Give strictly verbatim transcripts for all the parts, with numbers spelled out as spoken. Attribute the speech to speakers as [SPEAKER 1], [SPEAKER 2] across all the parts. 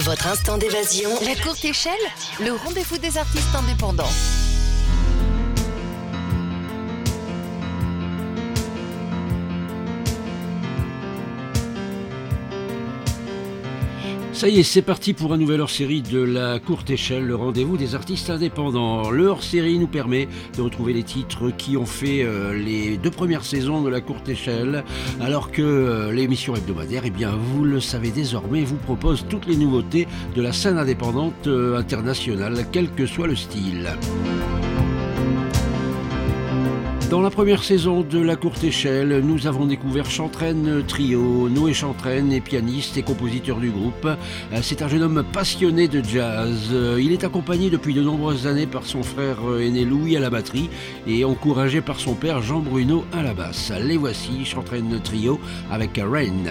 [SPEAKER 1] Votre instant d'évasion.
[SPEAKER 2] La courte échelle, le rendez-vous des artistes indépendants.
[SPEAKER 3] Ça y est, c'est parti pour un nouvel hors-série de la courte échelle, le rendez-vous des artistes indépendants. Le hors-série nous permet de retrouver les titres qui ont fait euh, les deux premières saisons de la courte échelle, alors que euh, l'émission hebdomadaire, eh bien, vous le savez désormais, vous propose toutes les nouveautés de la scène indépendante euh, internationale, quel que soit le style. Dans la première saison de la courte échelle, nous avons découvert Chantraine Trio. Noé Chantraine est pianiste et compositeur du groupe. C'est un jeune homme passionné de jazz. Il est accompagné depuis de nombreuses années par son frère aîné Louis à la batterie et encouragé par son père Jean Bruno à la basse. Les voici, Chantraine Trio avec Rain.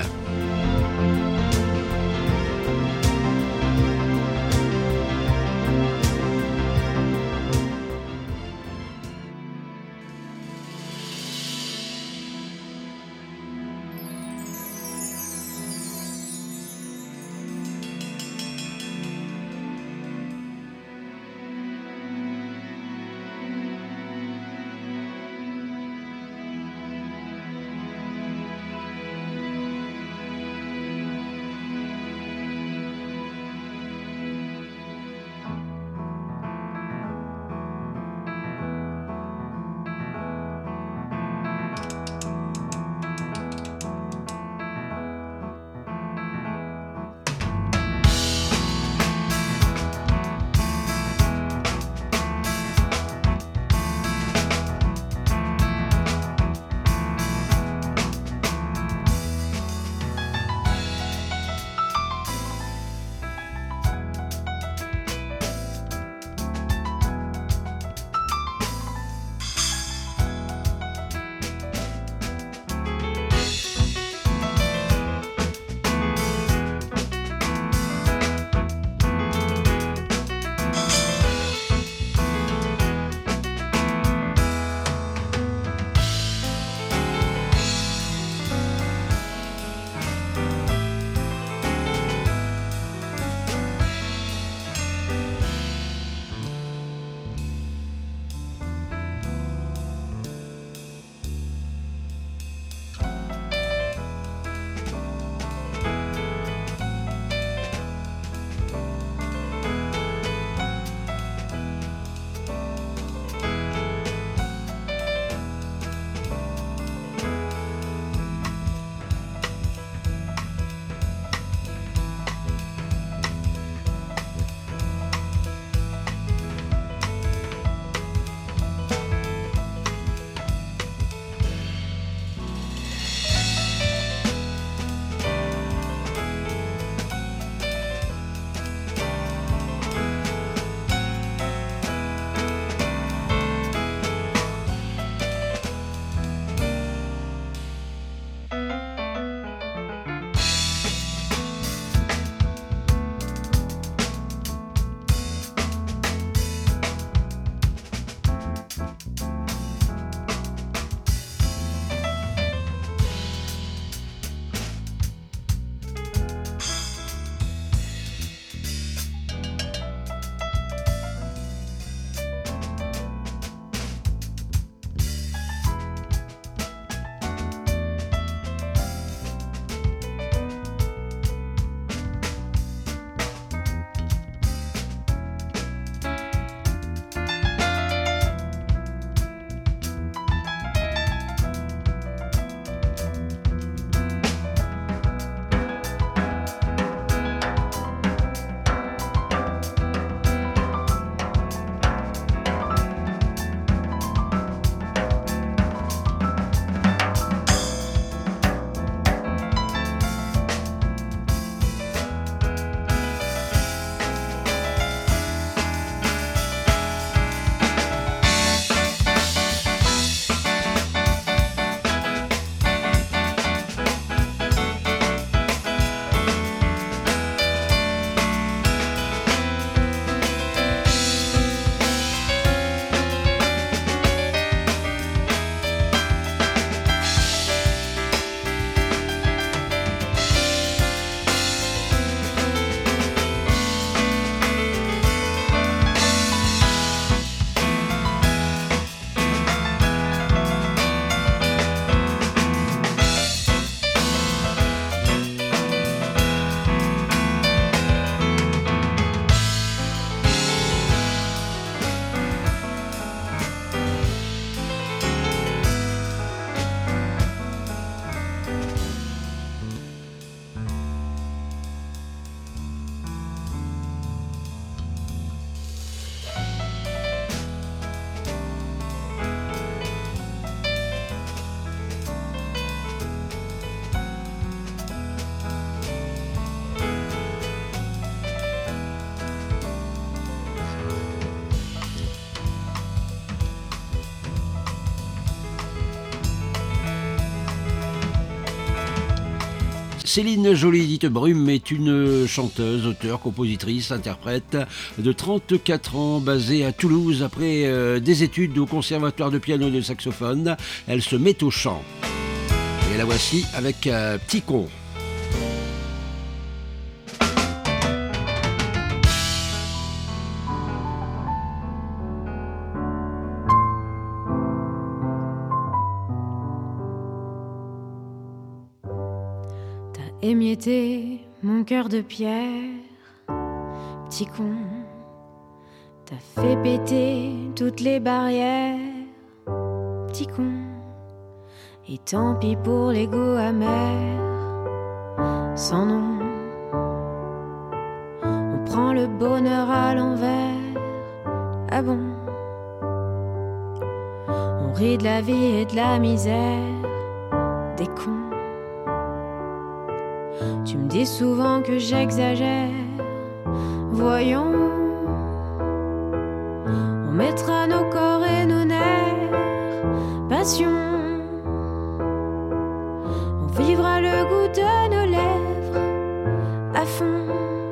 [SPEAKER 3] Céline Joly, dite Brume, est une chanteuse, auteure, compositrice, interprète de trente-quatre ans, basée à Toulouse. Après euh, des études au conservatoire de piano et de saxophone, elle se met au chant. Et la voici avec euh, Petit Con.
[SPEAKER 1] Émietté mon cœur de pierre, petit con, t'as fait péter toutes les barrières, petit con, et tant pis pour l'ego amer, sans nom. On prend le bonheur à l'envers, ah bon? On rit de la vie et de la misère, des cons. Tu me dis souvent que j'exagère, voyons. On mettra nos corps et nos nerfs, passion. On vivra le goût de nos lèvres, à fond.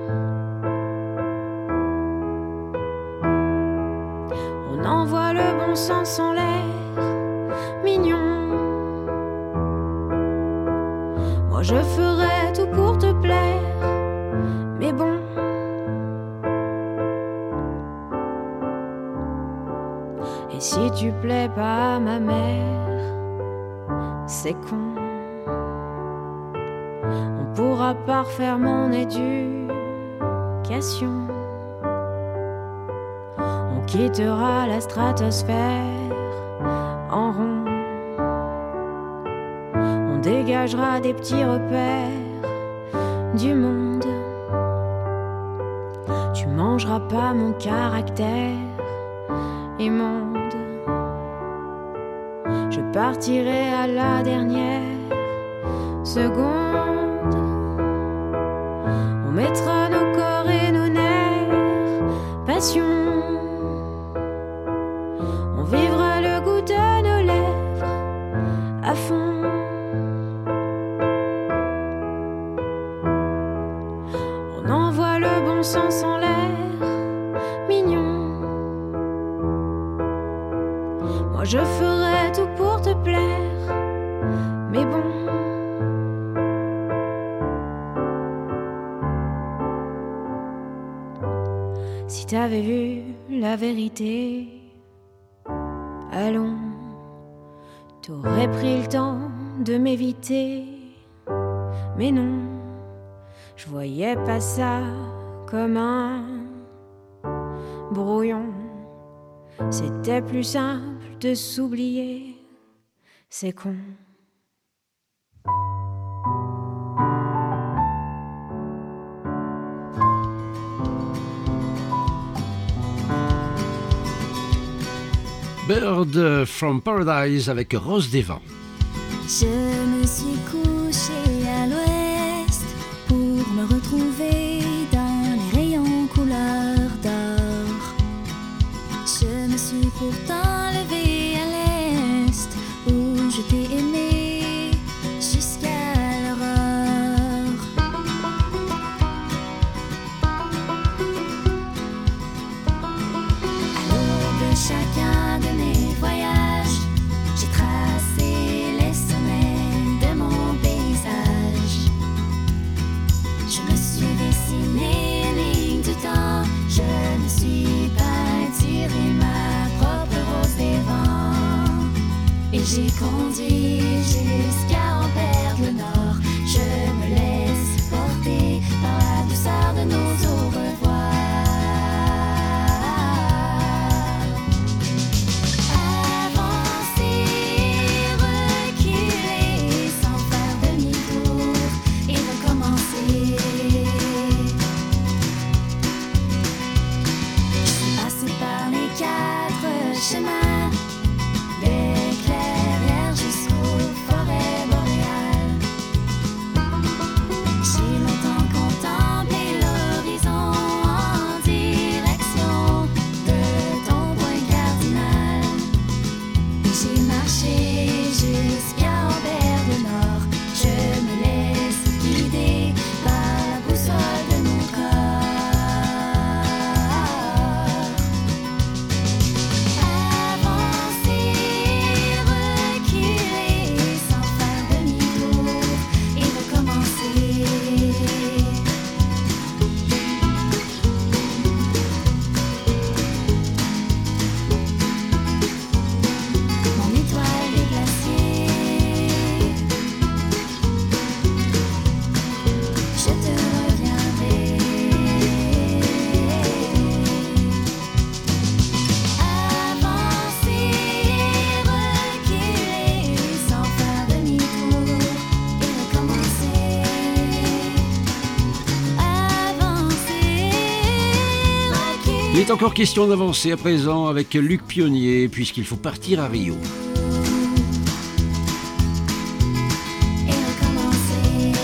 [SPEAKER 1] On envoie le bon sens en l'air, mignon. Moi je ferai tout pour te plaire, mais bon. Et si tu plais pas à ma mère, c'est con. On pourra pas refaire mon éducation. On quittera la stratosphère en rond. On dégagera des petits repères du monde. Tu mangeras pas mon caractère immonde. Je partirai à la dernière seconde. On mettra nos corps et nos nerfs, passion. On vivra le goût de nos lèvres, à fond. Sens en l'air, mignon. Moi je ferai tout pour te plaire, mais bon. Si t'avais vu la vérité, allons, t'aurais pris le temps de m'éviter, mais non, je voyais pas ça comme un brouillon. C'était plus simple de s'oublier, c'est con.
[SPEAKER 3] Bird from Paradise avec Rose des Vents.
[SPEAKER 4] Je me suis couchée à l'ouest pour me retrouver dans les rayons couleur d'or. Je me suis pourtant levée à l'est où je t'ai aimé jusqu'à l'aurore. À l'aube de chacun de mes voyages, j'ai tracé les sommets de mon paysage. Je me suis dessiné une ligne du temps, je me suis peinturé ma propre rose des vents. Et j'ai conduit jusqu'à en perdre le nord. Je me laisse porter par la douceur de nos au revoir. Chemin des clairières jusqu'au
[SPEAKER 3] Il est encore question d'avancer à présent avec Luc Pionnier, puisqu'il faut partir à Rio.
[SPEAKER 4] et recommencer.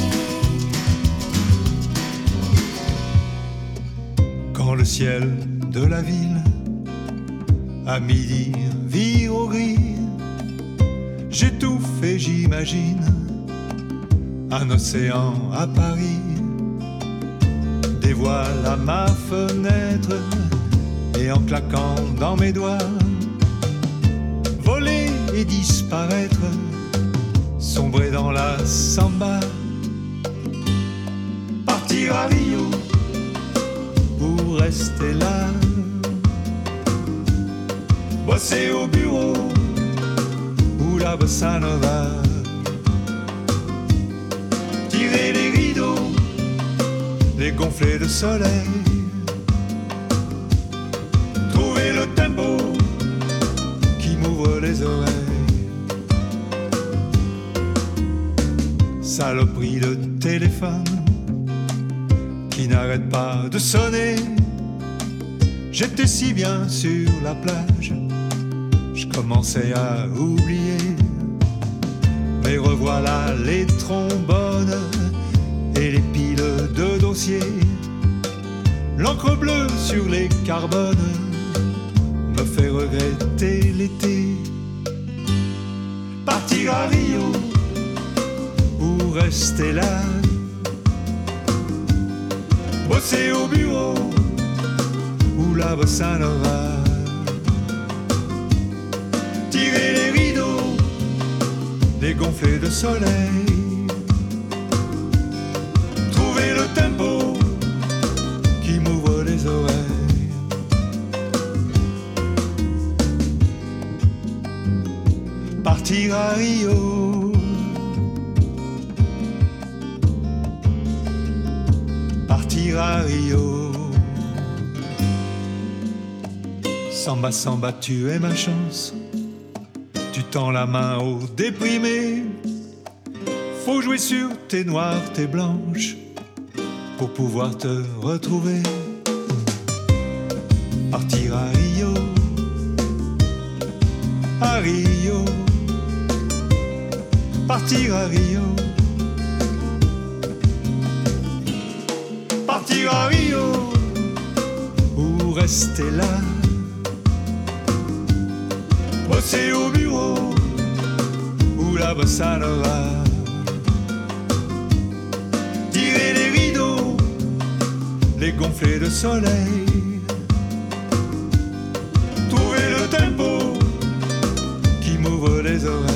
[SPEAKER 5] Quand le ciel de la ville à midi vire au gris, j'étouffe et j'imagine un océan à Paris, des voiles à ma fenêtre et en claquant dans mes doigts, voler et disparaître, sombrer dans la samba, partir à Rio ou rester là, bosser au bureau ou la bossa nova, tirer les rideaux, les gonfler de soleil, trouver le tempo qui m'ouvre les oreilles. Saloperie de téléphone qui n'arrête pas de sonner. J'étais si bien sur la plage, je commençais à oublier. Mais revoilà les trombones et les piles de dossiers. L'encre bleue sur les carbones me fait regretter l'été. Partir à Rio ou rester là, bosser au bureau ou la bossa nova, tirer les rideaux, les gonfler de soleil, trouver le tempo qui m'ouvre les oreilles. Partir à Rio, partir à Rio. Samba, samba, tu es ma chance. Tu tends la main aux déprimés. Faut jouer sur tes noirs, tes blanches pour pouvoir te retrouver. Partir à Rio, à Rio, partir à Rio, partir à Rio ou rester là, bosser au bureau ou la bossa nova, tirer les rideaux, les gonfler de soleil, trouver le tempo qui m'ouvre les oreilles.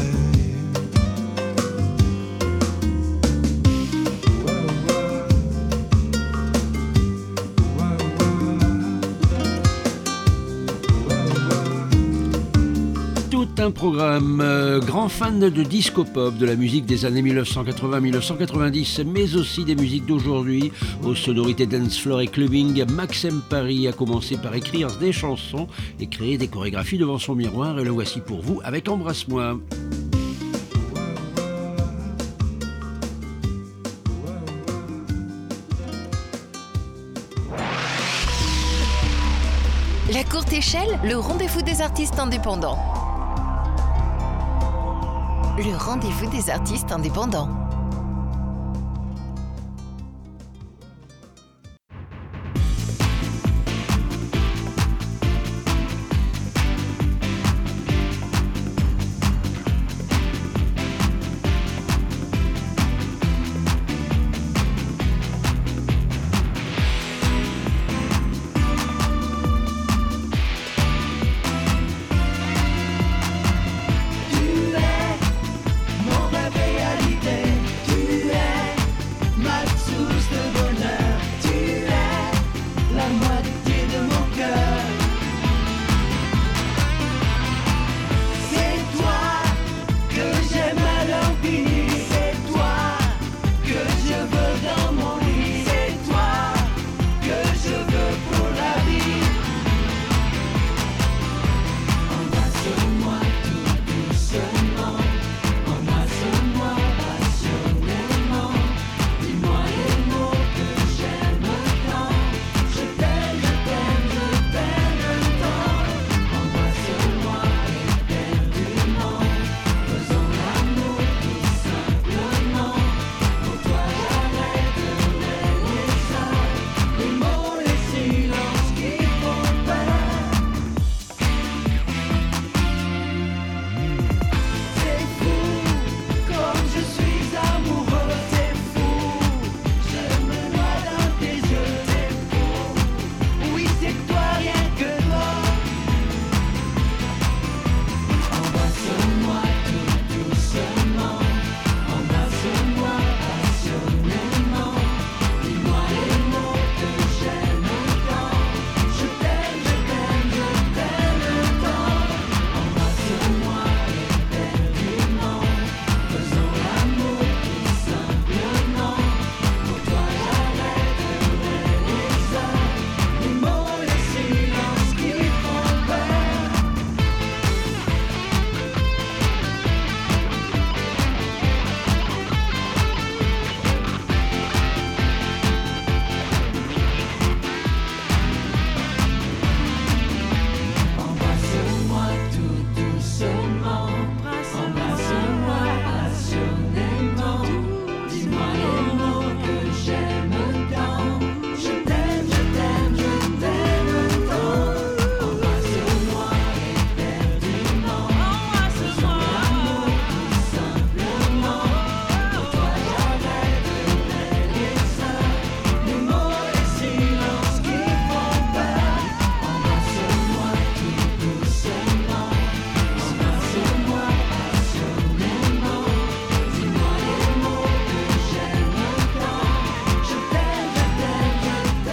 [SPEAKER 3] Un programme euh, grand fan de disco pop, de la musique des années mille neuf cent quatre-vingts mille neuf cent quatre-vingt-dix, mais aussi des musiques d'aujourd'hui aux sonorités dance floor et clubbing. Maxime Paris a commencé par écrire des chansons et créer des chorégraphies devant son miroir, et le voici pour vous avec Embrasse-moi.
[SPEAKER 2] La Courte Échelle, le rendez-vous des artistes indépendants. Le rendez-vous des artistes indépendants.
[SPEAKER 6] Tu es mon rêve réalité.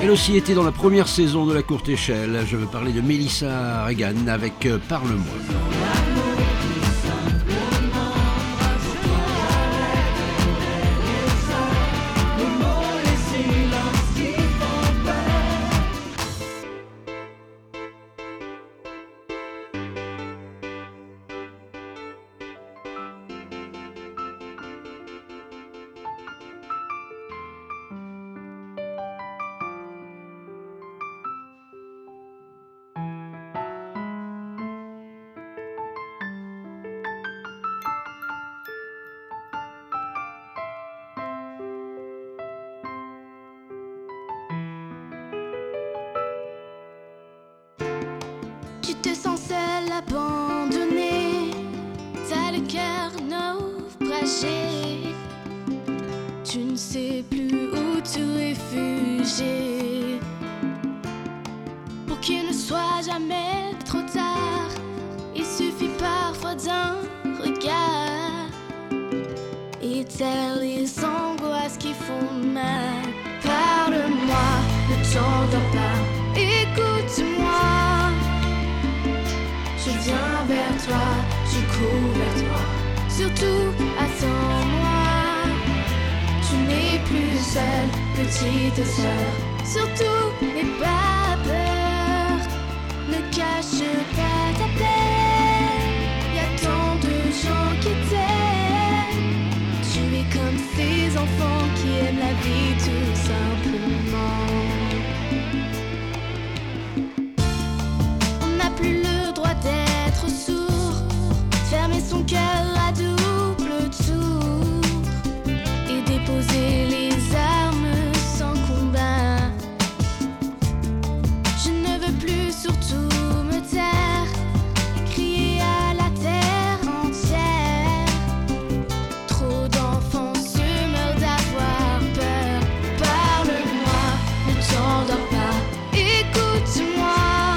[SPEAKER 3] Elle aussi était dans la première saison de La Courte Échelle. Je veux parler de Melissa Regan avec euh, Parle-moi.
[SPEAKER 4] Tu te sens seul, abandonné, t'as le cœur naufragé. Tu ne sais plus où te réfugier. Pour qu'il ne soit jamais trop tard, il suffit parfois d'un regard et taire les angoisses qui font mal. Parle-moi, ne t'endors pas, écoute-moi. Je viens vers toi, je cours vers toi. Surtout, attends-moi. Tu n'es plus seule, petite sœur. Surtout, n'aie pas peur. Ne cache pas ta peine. Y a tant de gens qui t'aiment. Tu es comme ces enfants qui aiment la vie tout simplement. On n'a plus le droit d'être sourd, fermer son cœur à double tour et déposer les armes sans combat. Je ne veux plus surtout me taire et crier à la terre entière. Trop d'enfants se meurent d'avoir peur. Parle-moi, ne t'endors pas, écoute-moi.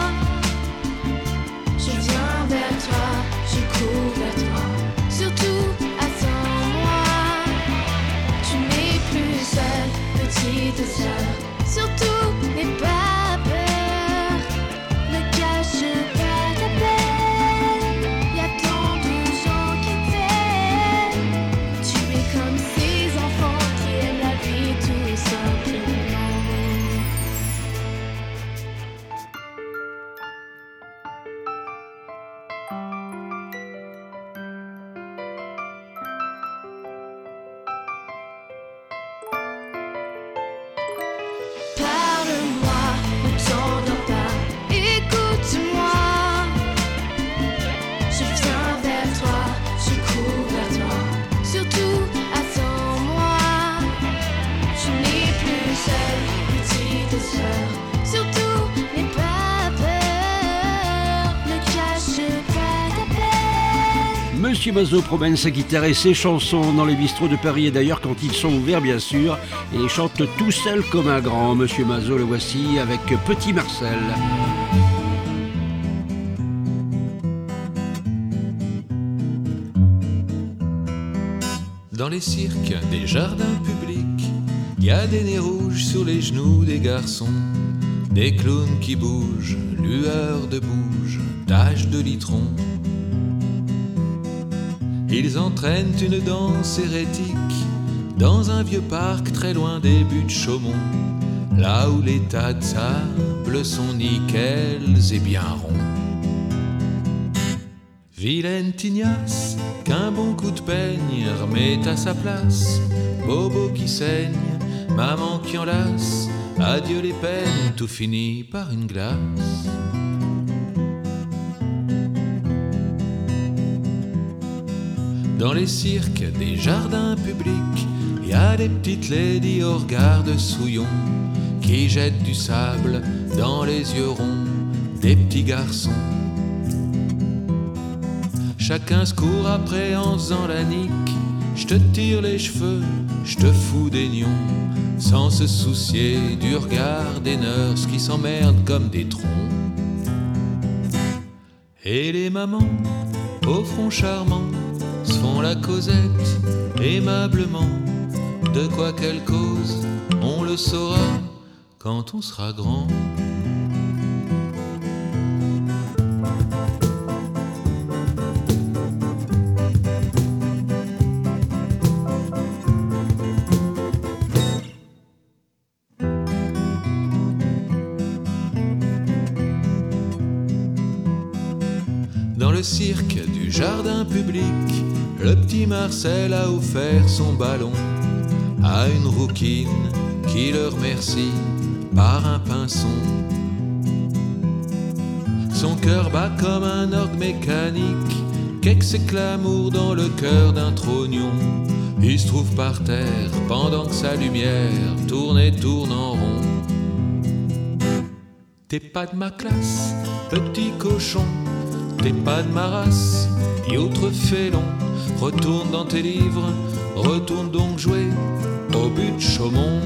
[SPEAKER 4] Je viens vers toi, je cours vers toi. Surtout, attends-moi. Tu n'es plus seule, petite sœur. Surtout, n'aie pas peur. Ne cache pas ta peine. Y a tant de gens qui t'aiment. Tu es comme ces enfants qui aiment la vie tout simplement. Parle-moi, ne t'endors pas, écoute-moi. Je viens vers toi, je cours vers toi. Surtout, attends-moi. Tu n'es plus seule, petite sœur. Surtout, n'aie pas peur. Ne cache pas ta peine.
[SPEAKER 3] Monsieur Mazot promène sa guitare et ses chansons dans les bistrots de Paris et d'ailleurs quand ils sont ouverts bien sûr. Et il chante tout seul comme un grand. Monsieur Mazot, le voici avec Petit Marcel.
[SPEAKER 6] Dans les cirques, des jardins publics, y a des nez rouges sur les genoux des garçons, des clowns qui bougent, lueurs de bouge, taches de litron. Ils entraînent une danse hérétique dans un vieux parc très loin des buttes Chaumont, là où les tas de sable sont nickels et bien ronds. Vilaine tignasse, qu'un bon coup de peigne remet à sa place. Bobo qui saigne, maman qui enlace, adieu les peines, tout finit par une glace. Dans les cirques, des jardins publics, y a des petites ladies au regard de souillon qui jettent du sable dans les yeux ronds des petits garçons. Chacun se court après en faisant la nique. Je te tire les cheveux, je te fous des nions, sans se soucier du regard des nurses qui s'emmerdent comme des troncs. Et les mamans, au front charmant, se font la causette aimablement. De quoi qu'elle cause, on le saura quand on sera grand. Dans le cirque du jardin public, le petit Marcel a offert son ballon à une rouquine qui le remercie par un pinson. Son cœur bat comme un orgue mécanique, qu'ex l'amour dans le cœur d'un trognon. Il se trouve par terre pendant que sa lumière tourne et tourne en rond. T'es pas de ma classe, petit cochon, t'es pas de ma race, et autre félon. Retourne dans tes livres, retourne donc jouer au but de Chaumont.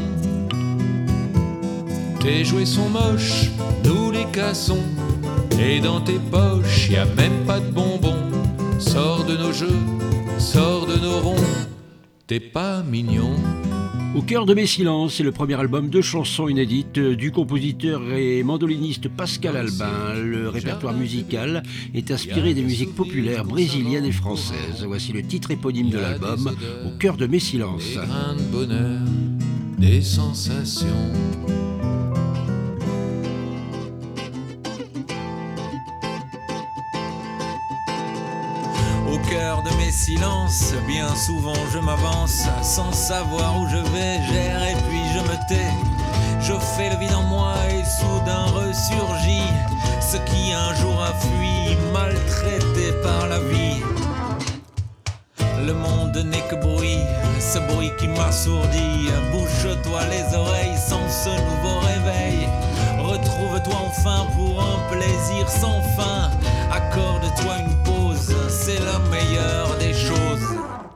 [SPEAKER 6] Tes jouets sont moches, nous les cassons, et dans tes poches y a même pas de bonbons. Sors de nos jeux, sors de nos ronds, t'es pas mignon.
[SPEAKER 3] Au cœur de mes silences, c'est le premier album de chansons inédites du compositeur et mandoliniste Pascal Albin. Le répertoire musical est inspiré des musiques populaires brésiliennes et françaises. Voici le titre éponyme de l'album, Au cœur de mes silences.
[SPEAKER 6] Des grains de bonheur, des sensations.
[SPEAKER 7] Au cœur de mes silences, bien souvent je m'avance sans savoir où je vais, j'erre et puis je me tais. Je fais le vide en moi et soudain ressurgit ce qui un jour a fui, maltraité par la vie. Le monde n'est que bruit, ce bruit qui m'assourdit. Bouche-toi les oreilles sans ce nouveau réveil. Retrouve-toi enfin pour un plaisir sans fin. Accorde-toi une pause, c'est la meilleure des choses.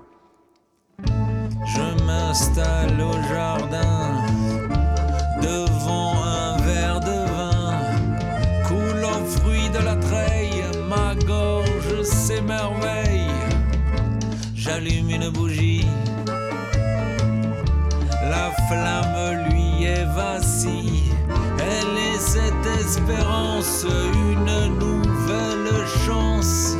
[SPEAKER 7] Je m'installe au jardin, devant un verre de vin, coulant fruit de la treille, ma gorge s'émerveille. J'allume une bougie, la flamme lui est vacille. Elle est cette espérance, une nouvelle chance.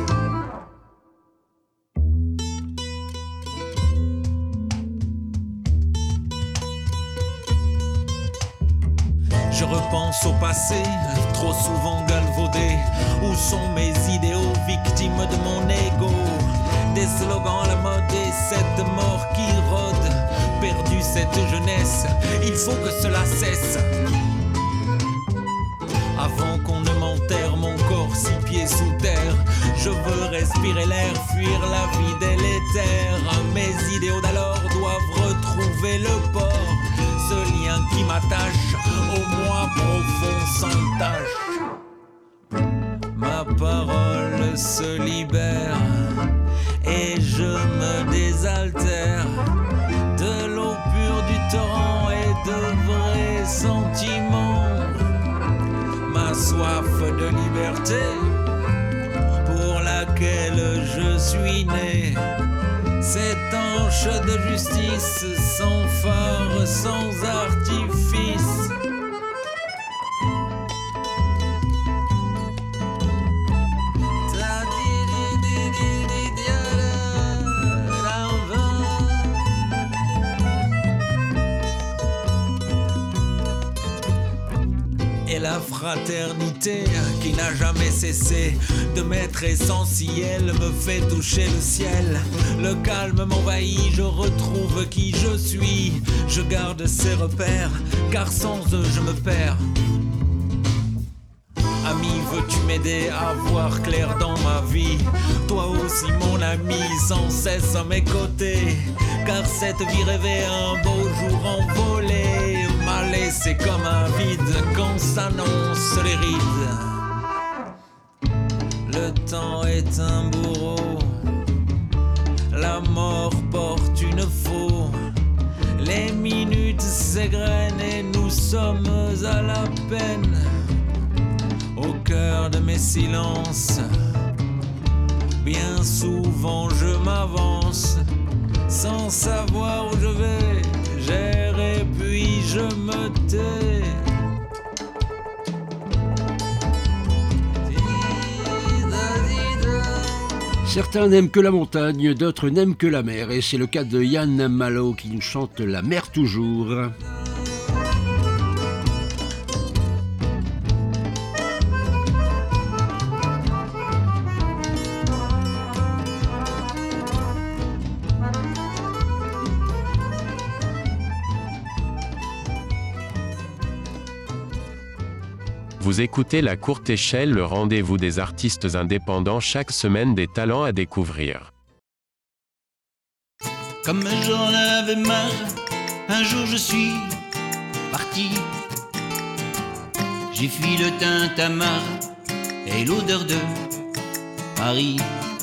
[SPEAKER 7] Je repense au passé, trop souvent galvaudé. Où sont mes idéaux, victimes de mon ego? Des slogans à la mode et cette mort qui rôde. Perdu cette jeunesse, il faut que cela cesse. Avant qu'on ne m'enterre mon corps six pieds sous terre, je veux respirer l'air, fuir la vie délétère. Mes idéaux d'alors doivent retrouver le port, ce lien qui m'attache au moi profond sans tache. Ma parole se libère et je me désaltère de l'eau pure du torrent et de vrais sentiments. Ma soif de liberté pour laquelle je suis né, cette anche de justice sans phare, sans artifice. Et la fraternité qui n'a jamais cessé de m'être essentielle me fait toucher le ciel. Le calme m'envahit, je retrouve qui je suis. Je garde ces repères, car sans eux je me perds. Ami, veux-tu m'aider à voir clair dans ma vie? Toi aussi mon ami, sans cesse à mes côtés. Car cette vie rêvée, un beau jour envolé, m'a laissé comme un vide quand s'annoncent les rides. Le temps est un bourreau, la mort porte une faux. Les minutes s'égrènent et nous sommes à la peine. Au cœur de mes silences, bien souvent je m'avance sans savoir où je vais, j'erre et puis je me tais.
[SPEAKER 3] Certains n'aiment que la montagne, d'autres n'aiment que la mer, et c'est le cas de Yann Malo qui nous chante La mer toujours.
[SPEAKER 8] Vous écoutez La Courte Échelle, le rendez-vous des artistes indépendants, chaque semaine des talents à découvrir.
[SPEAKER 9] Comme j'en avais marre, un jour je suis parti. J'ai fui le tintamarre et l'odeur de Paris.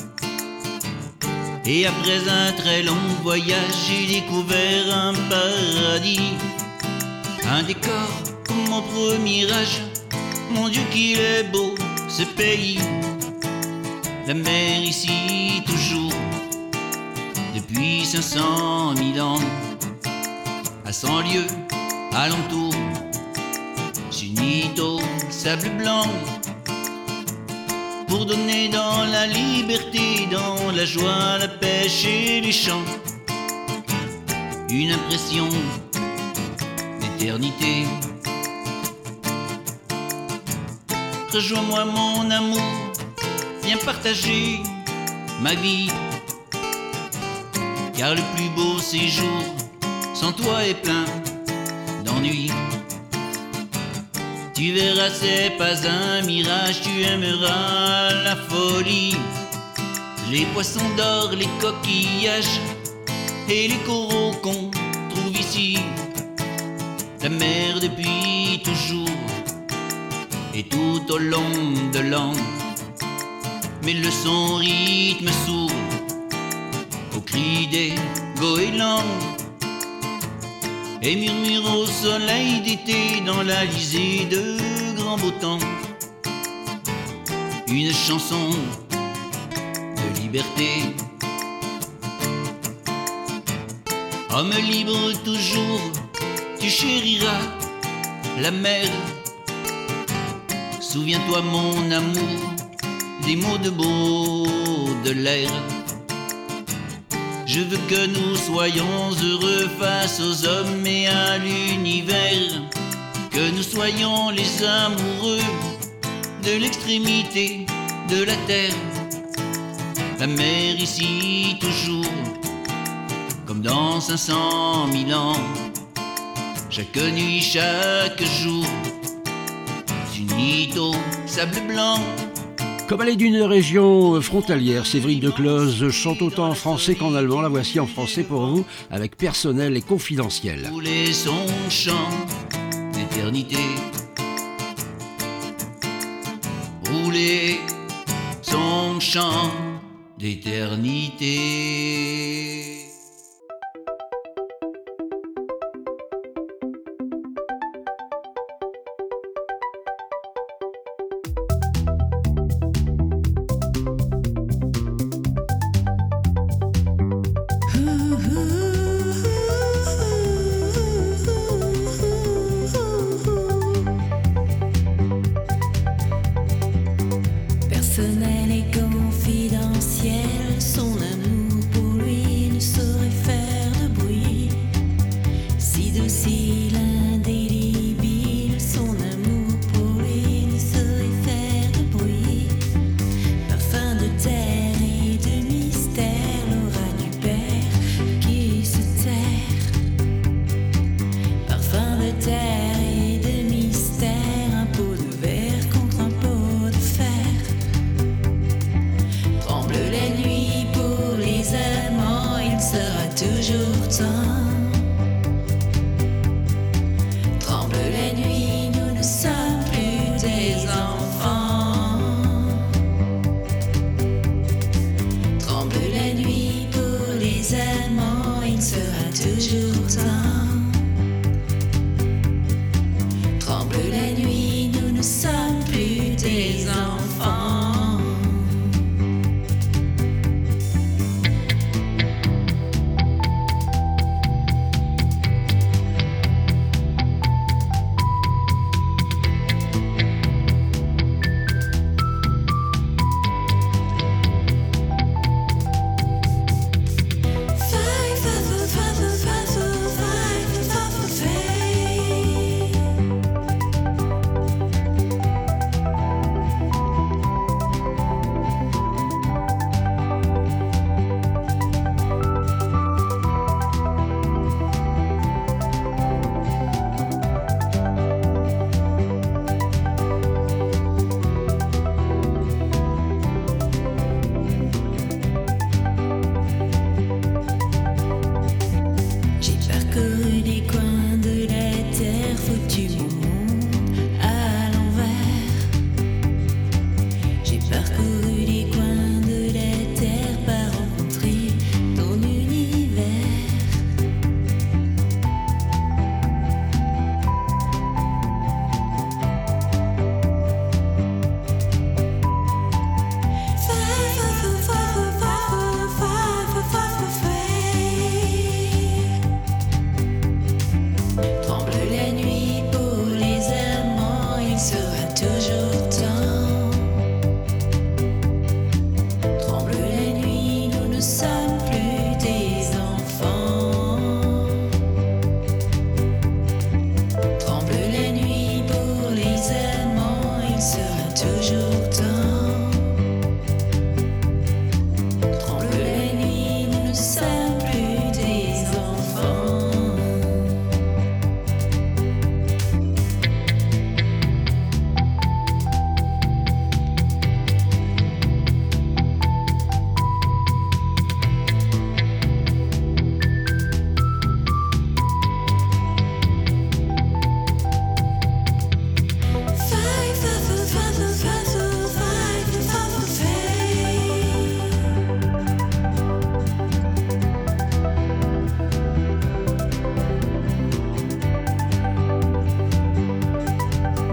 [SPEAKER 9] Et après un très long voyage, j'ai découvert un paradis. Un décor comme mon premier âge. Mon Dieu qu'il est beau ce pays. La mer ici toujours, depuis cinq cent mille ans. À cent lieues alentour, s'unit au sable blanc. Pour donner dans la liberté, dans la joie, la pêche et les champs, une impression d'éternité. Rejoins-moi mon amour, viens partager ma vie. Car le plus beau séjour sans toi est plein d'ennui. Tu verras, c'est pas un mirage, tu aimeras la folie. Les poissons d'or, les coquillages et les coraux qu'on trouve ici. La mer depuis toujours et tout au long de l'an, mais le son rythme sourd au cri des goélands et murmure au soleil d'été dans l'Alizé de grand beau temps. Une chanson de liberté. Homme libre toujours, tu chériras la mer. Souviens-toi mon amour des mots de Baudelaire. Je veux que nous soyons heureux face aux hommes et à l'univers. Que nous soyons les amoureux de l'extrémité de la terre. La mer ici toujours, comme dans cinq cent mille ans. Chaque nuit, chaque jour, au sable blanc.
[SPEAKER 3] Comme elle est d'une région frontalière, Séverine de Cloze chante autant en français qu'en allemand. La voici en français pour vous, avec Personnel et Confidentiel.
[SPEAKER 9] Rouler son chant d'éternité. Rouler son chant d'éternité.
[SPEAKER 4] Personnel et confidentiel, son amour pour lui ne saurait faire de bruit. Si docile, indélébile, son amour pour lui ne saurait faire de bruit. Parfum de terre et de mystère, l'aura du père qui se terre. Parfum de terre et de mystère, un pot de verre contre un pot de fer. Tremble la nuit pour les amants, il sera toujours temps. Tremble la nuit, nous ne sommes plus des enfants. Tremble la nuit pour les amants, il sera toujours temps. Tremble la nuit, nous ne sommes plus des enfants.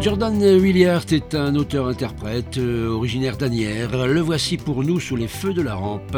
[SPEAKER 3] Jordan Williart est un auteur-interprète euh, originaire d'Asnières. Le voici pour nous sous les feux de la rampe.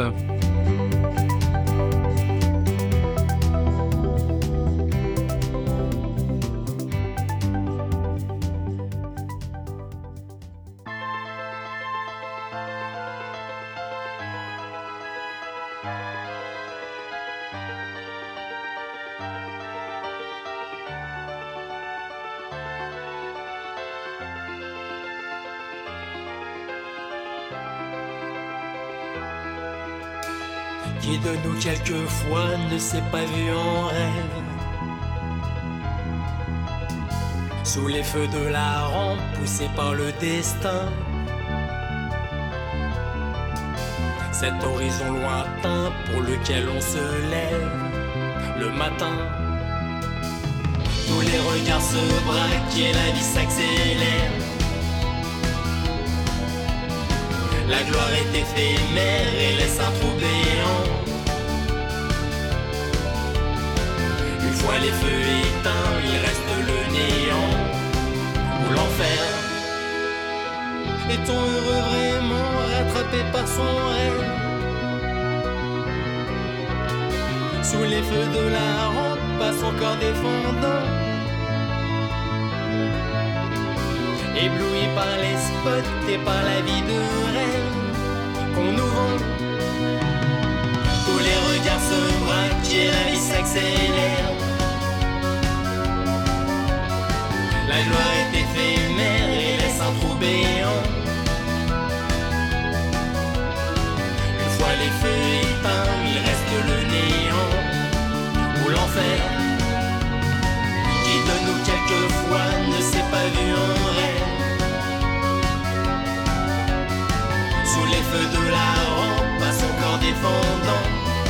[SPEAKER 7] Qui de nous quelquefois ne s'est pas vu en rêve, sous les feux de la rampe, poussé par le destin, cet horizon lointain pour lequel on se lève le matin. Tous les regards se braquent et la vie s'accélère. La gloire est éphémère et laisse un trou béant. Une fois les feux éteints, il reste le néant ou l'enfer. Est-on heureux vraiment, rattrapé par son rêve? Sous les feux de la rampe, pas son corps défendant, ébloui par les spots et par la vie de rêve qu'on nous vend. Tous les regards se braquent et la vie s'accélère. La gloire est éphémère et laisse un trou béant. Une fois les feux éteints, il reste le néant ou l'enfer. Qui de nous quelquefois ne s'est pas vu en rêve, sous les feux de la rampe, à son corps défendant.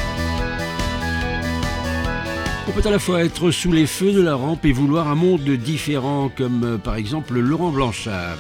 [SPEAKER 3] On peut à la fois être sous les feux de la rampe et vouloir un monde différent, comme euh, par exemple Laurent Blanchard.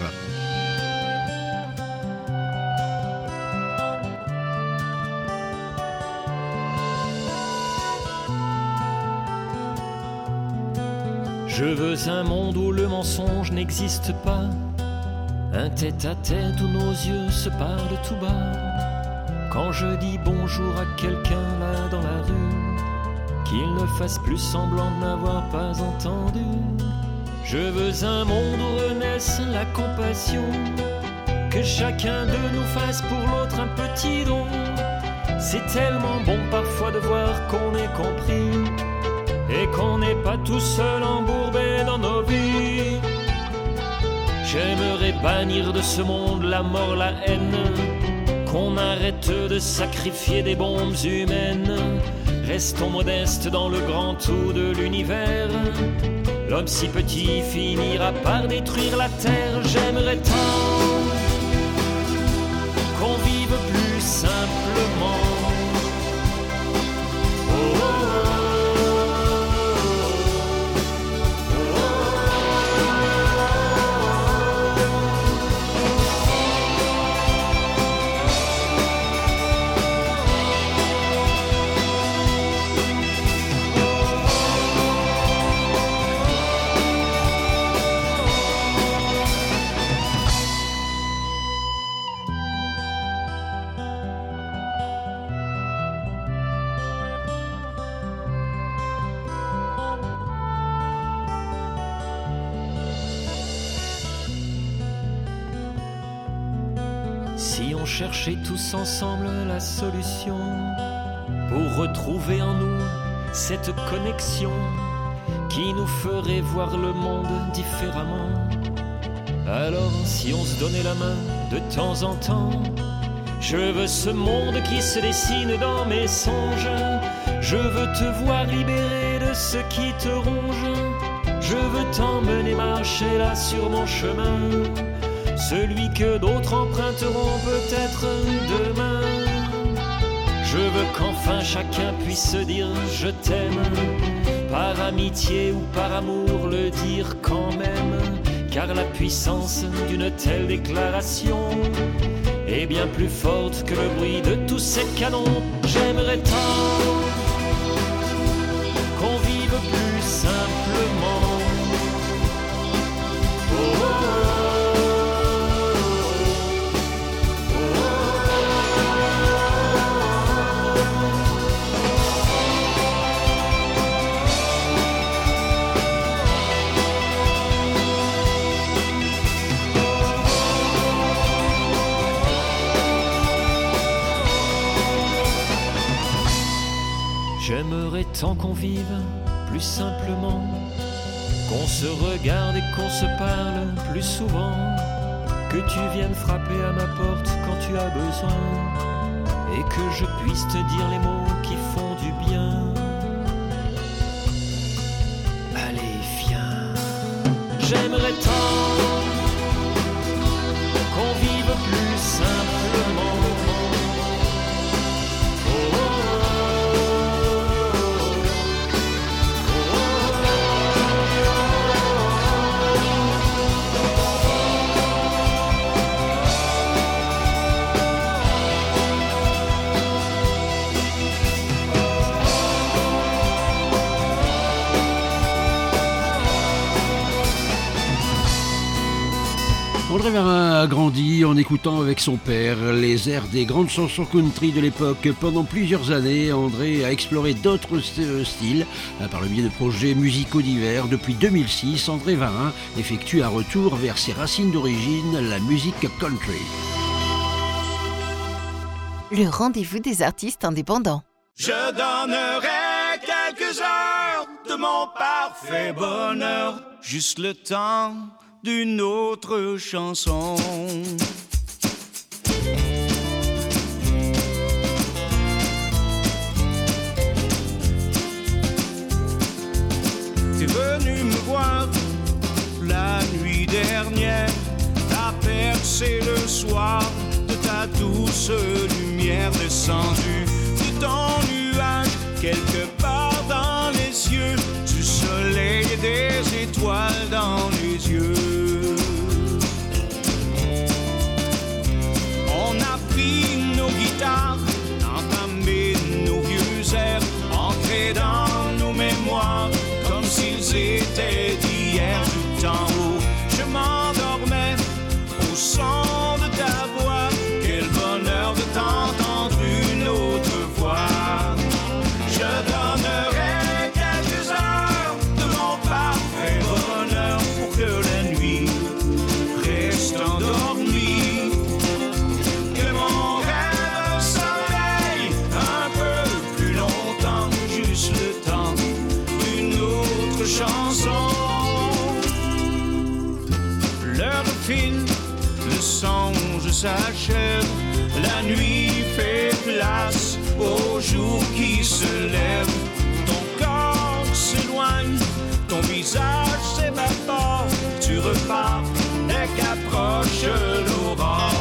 [SPEAKER 10] Je veux un monde où le mensonge n'existe pas, un tête-à-tête où nos yeux se parlent tout bas. Quand je dis bonjour à quelqu'un là dans la rue, qu'il ne fasse plus semblant de n'avoir pas entendu. Je veux un monde où renaisse la compassion, que chacun de nous fasse pour l'autre un petit don. C'est tellement bon parfois de voir qu'on est compris et qu'on n'est pas tout seul embourbé dans nos vies. J'aimerais bannir de ce monde la mort, la haine, qu'on arrête de sacrifier des bombes humaines. Restons modestes dans le grand tout de l'univers. L'homme si petit finira par détruire la terre. J'aimerais tant qu'on vive plus simplement. Oh, oh, oh. Si on cherchait tous ensemble la solution pour retrouver en nous cette connexion qui nous ferait voir le monde différemment. Alors si on se donnait la main de temps en temps, je veux ce monde qui se dessine dans mes songes. Je veux te voir libéré de ce qui te ronge. Je veux t'emmener marcher là sur mon chemin, celui que d'autres emprunteront peut-être demain. Je veux qu'enfin chacun puisse se dire je t'aime, par amitié ou par amour le dire quand même, car la puissance d'une telle déclaration est bien plus forte que le bruit de tous ces canons. J'aimerais tant qu'on vive plus simplement. Oh, oh, oh. sans qu'on vive plus simplement, qu'on se regarde et qu'on se parle plus souvent, que tu viennes frapper à ma porte quand tu as besoin, et que je puisse te dire les mots qui font du bien. Allez, viens. J'aimerais tant qu'on vive plus simplement.
[SPEAKER 3] André Varin a grandi en écoutant avec son père les airs des grandes chansons country de l'époque. Pendant plusieurs années, André a exploré d'autres styles par le biais de projets musicaux divers. Depuis deux mille six, André Varin effectue un retour vers ses racines d'origine, la musique country.
[SPEAKER 2] Le rendez-vous des artistes indépendants.
[SPEAKER 11] Je donnerai quelques heures de mon parfait bonheur, juste le temps d'une autre chanson. T'es venu me voir la nuit dernière, t'as percé le soir de ta douce lumière descendue de ton nuage quelque part dans les cieux, du soleil et des étoiles dans les yeux. On a pris nos guitares, entamé nos vieux airs, entrés dans nos mémoires comme s'ils étaient d'hier. Tout en haut, je m'endormais au son de ta voix. Quel bonheur de t'entendre une autre voix. Je donnerai quelques heures de mon parfait bonheur pour que la nuit reste endormie, que mon rêve s'éveille un peu plus longtemps, juste le temps d'une autre chanson. L'heure file, le songe s'achève, la nuit fait place au jour qui se lève. Ton corps s'éloigne, ton visage s'évapore, tu repars dès qu'approche l'aurore.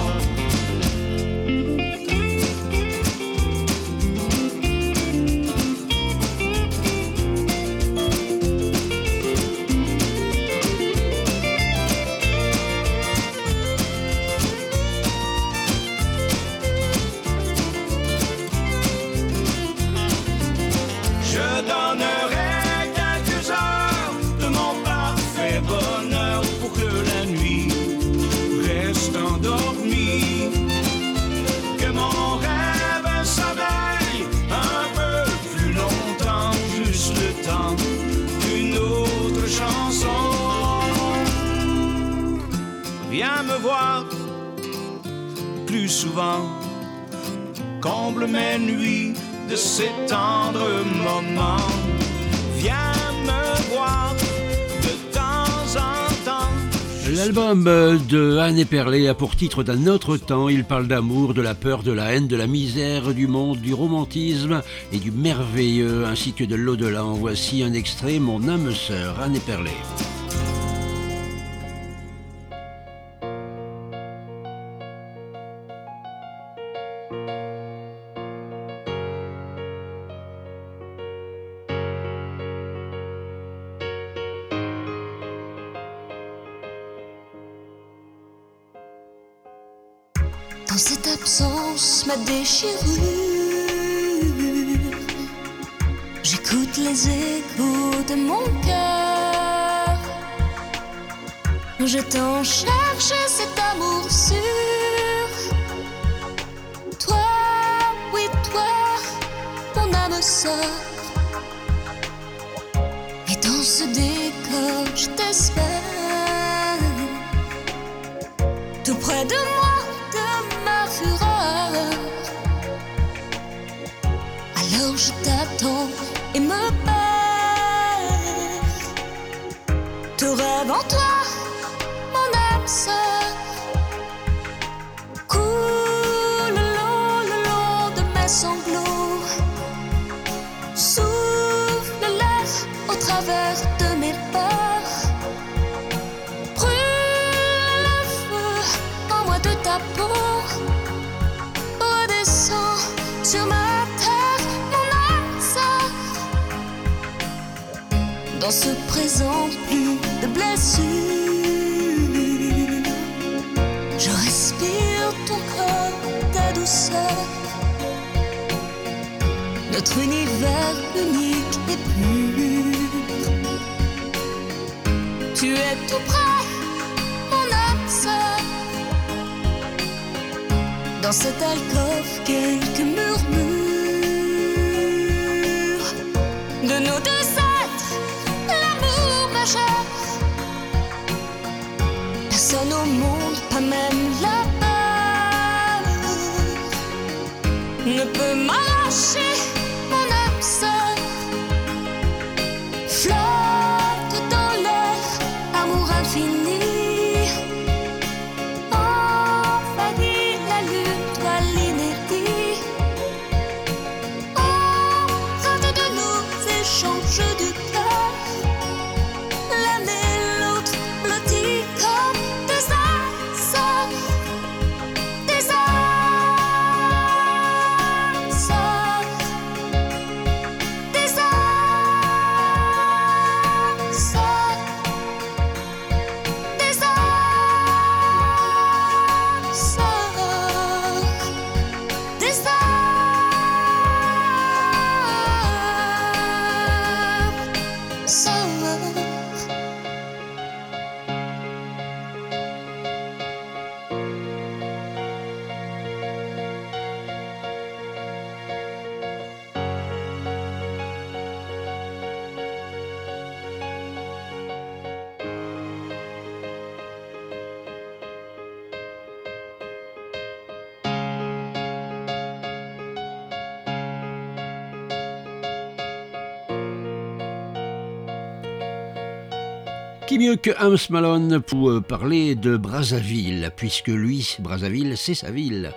[SPEAKER 11] Je donnerai quelques heures de mon parfait bonheur pour que la nuit reste endormie, que mon rêve s'éveille un peu plus longtemps, juste le temps d'une autre chanson. Viens me voir plus souvent, comble mes nuits de ces tendres moments. Viens me voir de temps en temps.
[SPEAKER 3] L'album de Anne Epperley a pour titre d'un autre temps. Il parle d'amour, de la peur, de la haine, de la misère du monde, du romantisme et du merveilleux, ainsi que de l'au-delà. En voici un extrait, Mon âme sœur, Anne Epperley.
[SPEAKER 12] Dans cette absence, ma déchirure, j'écoute les échos de mon cœur. Je t'en cherche cet amour sûr. Toi, oui toi, mon âme sœur. Et dans ce décor, je t'espère, tout près de moi. Alors je t'attends et me devant toi, mon âme sœur. Coule le long, le long de mes sanglots. Souffle l'air au travers de mes peurs. Brûle le feu en moi de ta peau. Redescends sur ma terre, mon âme sœur. Dans ce présent plus de blessures, je respire ton corps, ta douceur. Notre univers unique et pur. Tu es tout près, mon âme sœur. Dans cette alcôve, quelques murmures de nos deux êtres, l'amour majeur. Personne au monde, pas même la peur, ne peut m'arracher mon âme sœur. Flotte dans l'air, amour infini. Envahit la lune, toi l'inédit. Empreinte de nos échanges du cœur. L'un et l'autre blottis comme des âmes sœurs. Des âmes sœurs. Des âmes sœurs. Des âmes sœurs. Des âmes sœurs.
[SPEAKER 3] Qui mieux que Hans Malone pour euh, parler de Brazzaville, puisque lui, Brazzaville, c'est sa ville.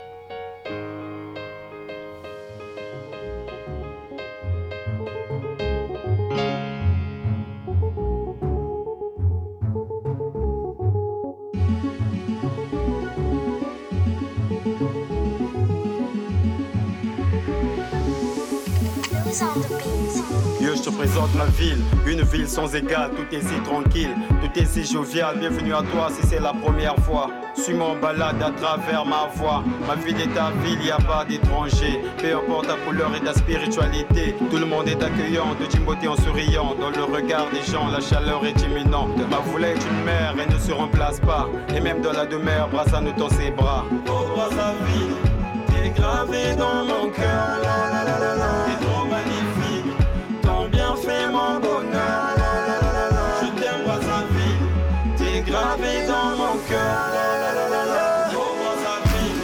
[SPEAKER 13] Yo, je te présente ma ville, une ville sans égal, tout est si tranquille, tout est si jovial. Bienvenue à toi si c'est la première fois. Suis mon balade à travers ma voix. Ma ville est ta ville, y a pas d'étranger. Peu importe ta couleur et ta spiritualité, tout le monde est accueillant, de Djibouti en souriant. Dans le regard des gens, la chaleur est imminente. Ma voula est une mère et ne se remplace pas. Et même dans la demeure, Brazza nous tend ses bras. Oh Brazzaville, t'es gravé dans mon cœur. La la la la la. T'es trop magnifique, ton bien fait mon bonheur. La la la la la. Je t'aime Brazzaville, t'es gravé dans mon cœur. La la la la la. Oh Brazzaville,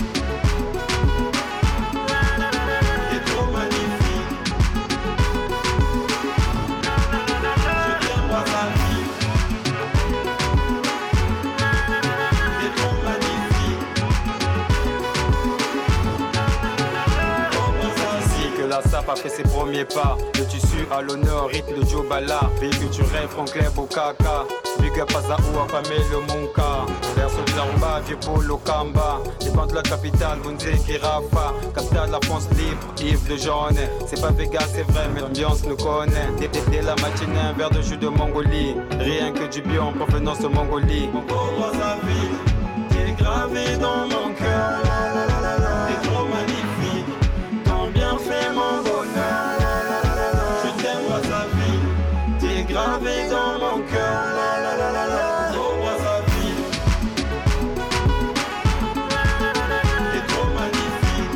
[SPEAKER 13] t'es trop magnifique. Je t'aime Brazzaville, t'es trop magnifique. Que la S A P a fait ses premiers pas. Le tissu à l'honneur, rythme de Djobala. Ville culturelle, Franklin, Bokaka. Big up Azaou, Afamé, le Monka. Verso de Zarumba, Vieux Polo, Kamba. Les bandes de la capitale, Bunze, Kirafa. Capitale de la France libre, Yves de Jaune. C'est pas Vegas, c'est vrai, mais l'ambiance nous connaît. Dès, dès, dès la matinée, un verre de jus de Mongolie. Rien que du bio en provenance de Mongolie. Mon beau Brazzaville, t'es gravé dans mon cœur. La la la la la. T'es trop magnifique, ton bien fait mon bonheur. La la la la la. Je t'aime Brazzaville, t'es gravé dans mon cœur. La la la la la. Oh Brazzaville, t'es trop magnifique.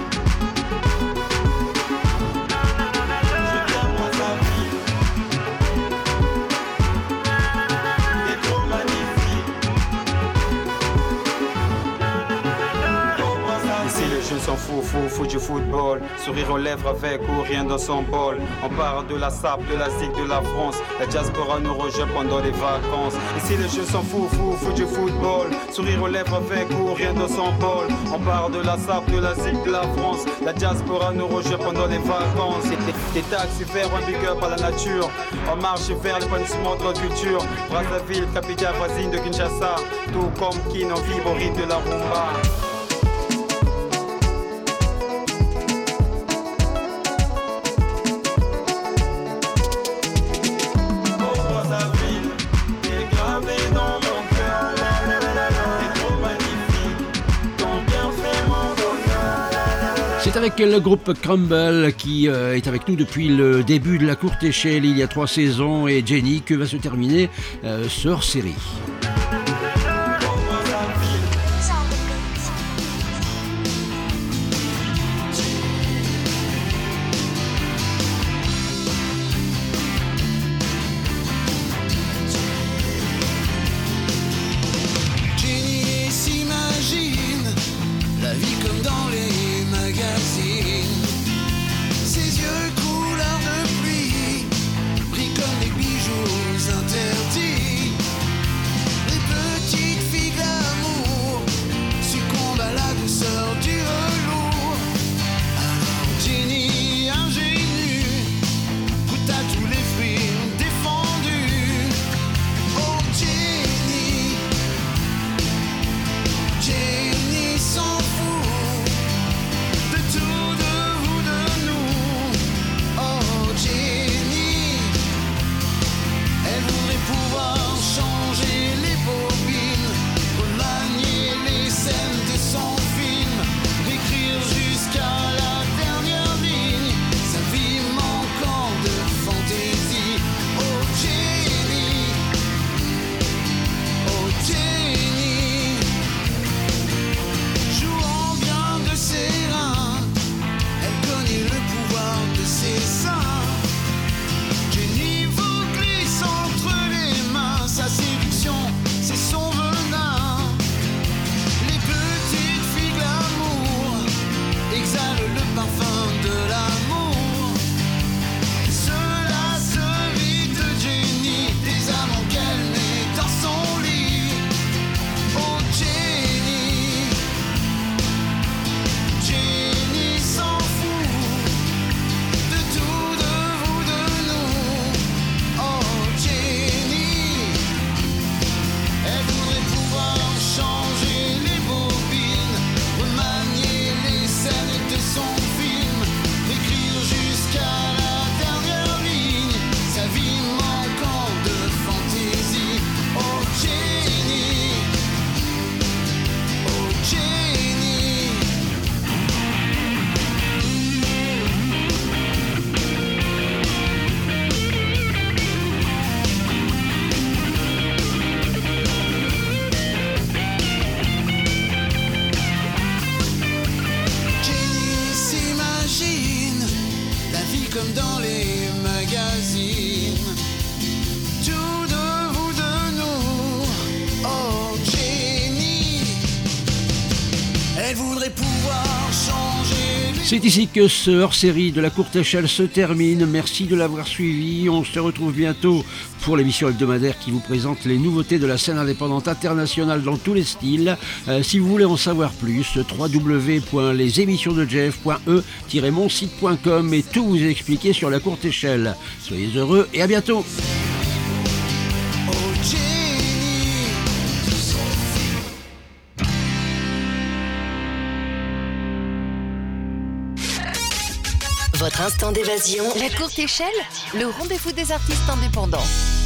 [SPEAKER 13] Je t'aime Brazzaville, t'es trop magnifique. s'en fout, fou, fou du football. Sourire aux lèvres avec ou rien dans son bol. On parle de la sable, de la zig, de la France. La diaspora nous rejoint pendant les vacances. Ici les jeux s'en fout, fou, fou du football. Sourire aux lèvres avec ou rien dans son bol. On parle de la sable, de la zig, de la France. La diaspora nous rejoint pendant les vacances. Des taxis vers un big up à la nature. On marche vers l'épanouissement de notre culture. Brazzaville, capitale voisine de Kinshasa. Tout comme Kin, on vibre au rythme de la rumba.
[SPEAKER 3] C'est avec le groupe Crumble qui euh, est avec nous depuis le début de la courte échelle il y a trois saisons et Jenny que va se terminer euh, ce hors-série.
[SPEAKER 14] Jenny s'imagine la vie comme dans les magazines. Ses yeux couleur de pluie brillent comme des bijoux interdits. Les petites filles d'amour succombent à la douceur du velours. Alors Jenny ingénue goûte à tous les fruits défendus. Oh Jenny, Jenny s'en fout de tout, de vous, de nous. Oh Jenny, elle voudrait pouvoir changer les bobines, remanier les scènes de son film, écrire jusqu'à la dernière ligne, sa vie manquant de fantaisie. Oh Jenny, oh Jenny, jouant bien de ses reins, elle connaît le pouvoir de ses seins. Jenny vous glisse entre les mains, sa séduction, c'est son venin. Les petites filles d'amour exhalent le parfum de l'amour. Cela se vit de Jenny, des amants qu'elle met dans son lit. Oh Jenny, Jenny s'en fout de tout, de vous, de nous. Oh Jenny, elle voudrait pouvoir changer les bobines, remanier les scènes de son film, écrire jusqu'à la dernière ligne, sa vie manquant de fantaisie. Oh Jenny, oh Jenny. Jenny s'imagine la vie comme dans les magazines. Tout de vous, de nous. Oh Jenny, elle voudrait pouvoir changer les...
[SPEAKER 3] C'est ici que ce hors-série de la courte échelle se termine. Merci de l'avoir suivi. On se retrouve bientôt pour l'émission hebdomadaire qui vous présente les nouveautés de la scène indépendante internationale dans tous les styles. Euh, si vous voulez en savoir plus, w w w point les émissions de j f point e tiret mon site point com et tout vous expliquer sur la courte échelle. Soyez heureux et à bientôt.
[SPEAKER 14] Oh Jenny.
[SPEAKER 2] Votre instant d'évasion, la courte échelle, le rendez-vous des artistes indépendants.